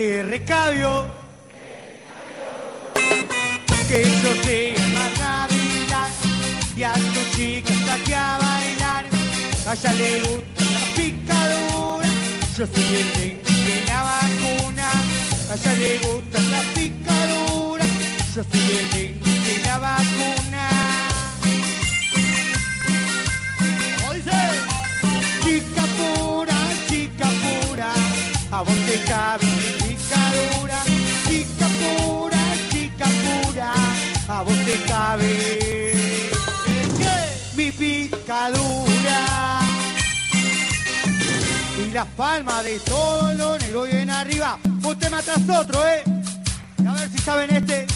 te recabio, que yo te amabilidad y a tu chica saque a bailar. A ella le gusta la picadura, yo soy el de la vacuna. A ella le gusta la picadura, yo soy el de la vacuna. ¿Cómo dice? Chica pura, a vos te cabe mi picadura. Chica pura, a vos te cabe mi picadura. Y las palmas de todos los negros bien arriba. Un tema tras otro, A ver si saben este.